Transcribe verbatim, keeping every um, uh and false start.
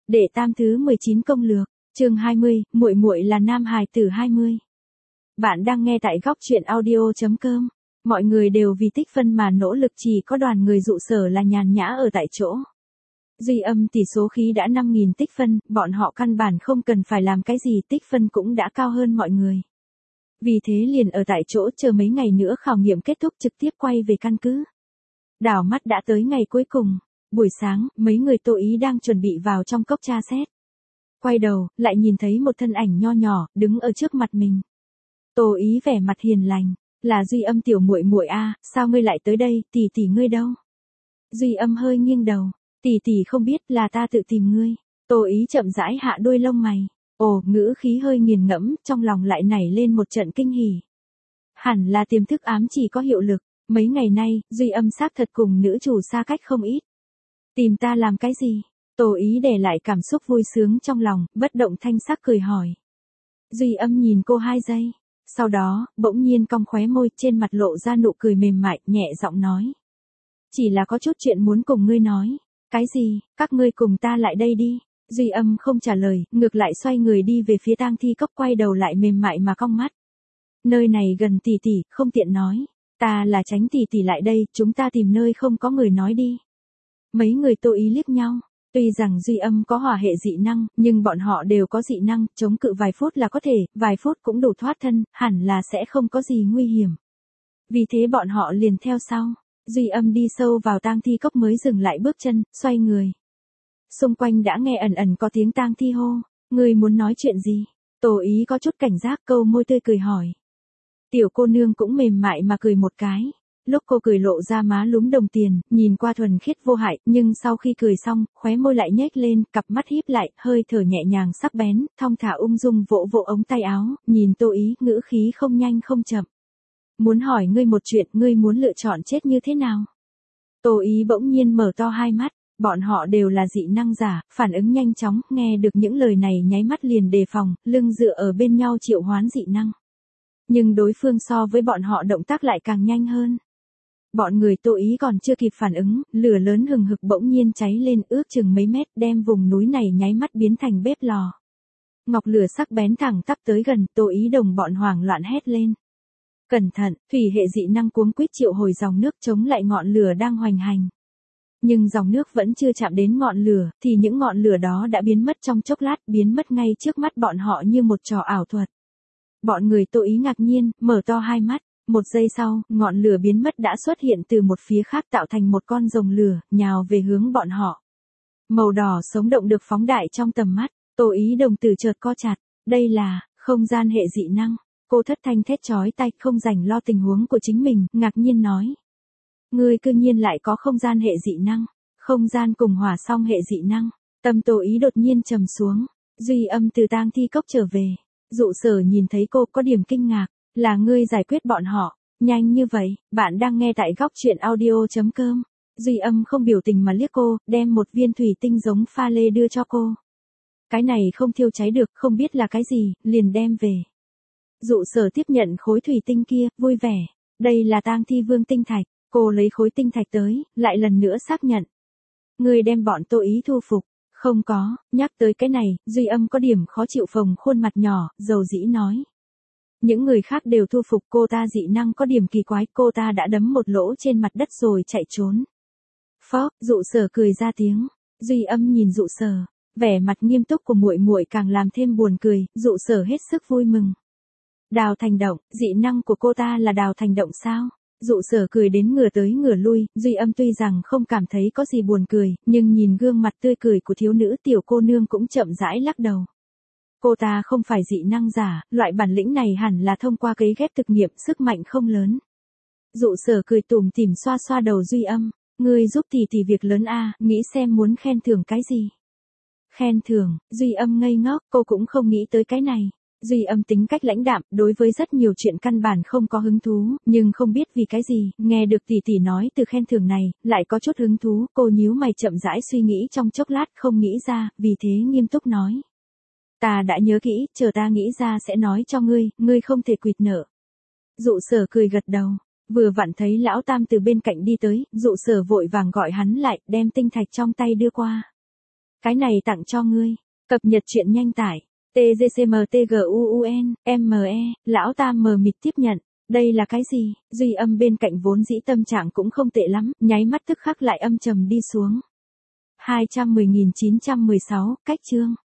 Đệ tam thứ mười chín công lược, chương hai mươi, muội muội là nam hài tử hai mươi. Bạn đang nghe tại góc truyện audio chấm com. Mọi người đều vì tích phân mà nỗ lực, chỉ có đoàn người dụ sở là nhàn nhã ở tại chỗ. Duy Âm tỷ số khí đã năm nghìn tích phân, bọn họ căn bản không cần phải làm cái gì, tích phân cũng đã cao hơn mọi người. Vì thế liền ở tại chỗ chờ mấy ngày nữa khảo nghiệm kết thúc trực tiếp quay về căn cứ. Đảo mắt đã tới ngày cuối cùng. Buổi sáng, mấy người Tô Ý đang chuẩn bị vào trong cốc tra xét. Quay đầu, lại nhìn thấy một thân ảnh nho nhỏ, đứng ở trước mặt mình. Tô Ý vẻ mặt hiền lành, là Duy Âm tiểu muội muội a, sao ngươi lại tới đây, tỷ tỷ ngươi đâu? Duy Âm hơi nghiêng đầu, tỷ tỷ không biết, là ta tự tìm ngươi. Tô Ý chậm rãi hạ đôi lông mày, ồ, ngữ khí hơi nghiền ngẫm, trong lòng lại nảy lên một trận kinh hỉ. Hẳn là tiềm thức ám chỉ có hiệu lực, mấy ngày nay, Duy Âm xác thật cùng nữ chủ xa cách không ít. Tìm ta làm cái gì? Tô Ý để lại cảm xúc vui sướng trong lòng, bất động thanh sắc cười hỏi. Duy Âm nhìn cô hai giây, sau đó, bỗng nhiên cong khóe môi, trên mặt lộ ra nụ cười mềm mại, nhẹ giọng nói. Chỉ là có chút chuyện muốn cùng ngươi nói. Cái gì? Các ngươi cùng ta lại đây đi. Duy Âm không trả lời, ngược lại xoay người đi về phía tang thi cốc, quay đầu lại mềm mại mà cong mắt. Nơi này gần tỷ tỷ, không tiện nói. Ta là tránh tỷ tỷ lại đây, chúng ta tìm nơi không có người nói đi. Mấy người Tô Ý liếc nhau, tuy rằng Duy Âm có hỏa hệ dị năng, nhưng bọn họ đều có dị năng, chống cự vài phút là có thể, vài phút cũng đủ thoát thân, hẳn là sẽ không có gì nguy hiểm. Vì thế bọn họ liền theo sau, Duy Âm đi sâu vào tang thi cốc mới dừng lại bước chân, xoay người. Xung quanh đã nghe ẩn ẩn có tiếng tang thi hô, ngươi muốn nói chuyện gì? Tô Ý có chút cảnh giác, câu môi tươi cười hỏi. Tiểu cô nương cũng mềm mại mà cười một cái. Lúc cô cười lộ ra má lúm đồng tiền, nhìn qua thuần khiết vô hại, nhưng sau khi cười xong, khóe môi lại nhếch lên, cặp mắt híp lại, hơi thở nhẹ nhàng sắc bén, thong thả ung dung vỗ vỗ ống tay áo, nhìn Tô Ý, ngữ khí không nhanh không chậm. Muốn hỏi ngươi một chuyện, ngươi muốn lựa chọn chết như thế nào? Tô Ý bỗng nhiên mở to hai mắt, bọn họ đều là dị năng giả, phản ứng nhanh chóng, nghe được những lời này nháy mắt liền đề phòng, lưng dựa ở bên nhau triệu hoán dị năng. Nhưng đối phương so với bọn họ động tác lại càng nhanh hơn. Bọn người Tô Ý còn chưa kịp phản ứng, lửa lớn hừng hực bỗng nhiên cháy lên ước chừng mấy mét, đem vùng núi này nháy mắt biến thành bếp lò. Ngọc lửa sắc bén thẳng tắp tới gần, Tô Ý đồng bọn hoảng loạn hét lên. Cẩn thận, thủy hệ dị năng cuống quýt triệu hồi dòng nước chống lại ngọn lửa đang hoành hành. Nhưng dòng nước vẫn chưa chạm đến ngọn lửa, thì những ngọn lửa đó đã biến mất trong chốc lát, biến mất ngay trước mắt bọn họ như một trò ảo thuật. Bọn người Tô Ý ngạc nhiên, mở to hai mắt. Một giây sau, ngọn lửa biến mất đã xuất hiện từ một phía khác tạo thành một con rồng lửa, nhào về hướng bọn họ. Màu đỏ sống động được phóng đại trong tầm mắt, Tô Ý đồng tử chợt co chặt, đây là, không gian hệ dị năng. Cô thất thanh thét chói tai, không rảnh lo tình huống của chính mình, ngạc nhiên nói. Ngươi cư nhiên lại có không gian hệ dị năng, không gian cùng hỏa song hệ dị năng. Tâm Tô Ý đột nhiên trầm xuống, Duy Âm từ tang thi cốc trở về. Dụ Sở nhìn thấy cô có điểm kinh ngạc. Là ngươi giải quyết bọn họ, nhanh như vậy, bạn đang nghe tại góc truyện audio chấm com. Duy Âm không biểu tình mà liếc cô, đem một viên thủy tinh giống pha lê đưa cho cô. Cái này không thiêu cháy được, không biết là cái gì, liền đem về. Dụ Sở tiếp nhận khối thủy tinh kia, vui vẻ. Đây là tang thi vương tinh thạch, cô lấy khối tinh thạch tới, lại lần nữa xác nhận. Ngươi đem bọn Tô Ý thu phục. Không có, nhắc tới cái này, Duy Âm có điểm khó chịu, phồng khuôn mặt nhỏ, dầu dĩ nói. Những người khác đều thu phục, cô ta dị năng có điểm kỳ quái, cô ta đã đấm một lỗ trên mặt đất rồi chạy trốn. Phó, Dụ Sở cười ra tiếng. Duy Âm nhìn Dụ Sở, vẻ mặt nghiêm túc của muội muội càng làm thêm buồn cười, Dụ Sở hết sức vui mừng. Đào thành động, dị năng của cô ta là đào thành động sao? Dụ Sở cười đến ngửa tới ngửa lui, Duy Âm tuy rằng không cảm thấy có gì buồn cười, nhưng nhìn gương mặt tươi cười của thiếu nữ tiểu cô nương cũng chậm rãi lắc đầu. Cô ta không phải dị năng giả, loại bản lĩnh này hẳn là thông qua cấy ghép thực nghiệm, sức mạnh không lớn. Dụ Sở cười tủm tỉm xoa xoa đầu Duy Âm, ngươi giúp tỷ tỷ việc lớn a, nghĩ xem muốn khen thưởng cái gì. Khen thưởng, Duy Âm ngây ngốc, cô cũng không nghĩ tới cái này. Duy Âm tính cách lãnh đạm, đối với rất nhiều chuyện căn bản không có hứng thú, nhưng không biết vì cái gì, nghe được tỷ tỷ nói từ khen thưởng này, lại có chút hứng thú, cô nhíu mày chậm rãi suy nghĩ trong chốc lát, không nghĩ ra, vì thế nghiêm túc nói. Ta đã nhớ kỹ, chờ ta nghĩ ra sẽ nói cho ngươi, ngươi không thể quỵt nợ. Dụ Sở cười gật đầu, vừa vặn thấy lão tam từ bên cạnh đi tới, Dụ Sở vội vàng gọi hắn lại, đem tinh thạch trong tay đưa qua. Cái này tặng cho ngươi. Cập nhật truyện nhanh tải. tê giê xê em tê giê u u en, em e, lão tam mờ mịt tiếp nhận. Đây là cái gì? Duy Âm bên cạnh vốn dĩ tâm trạng cũng không tệ lắm, nháy mắt tức khắc lại âm trầm đi xuống. hai trăm mười nghìn chín trăm mười sáu, cách chương.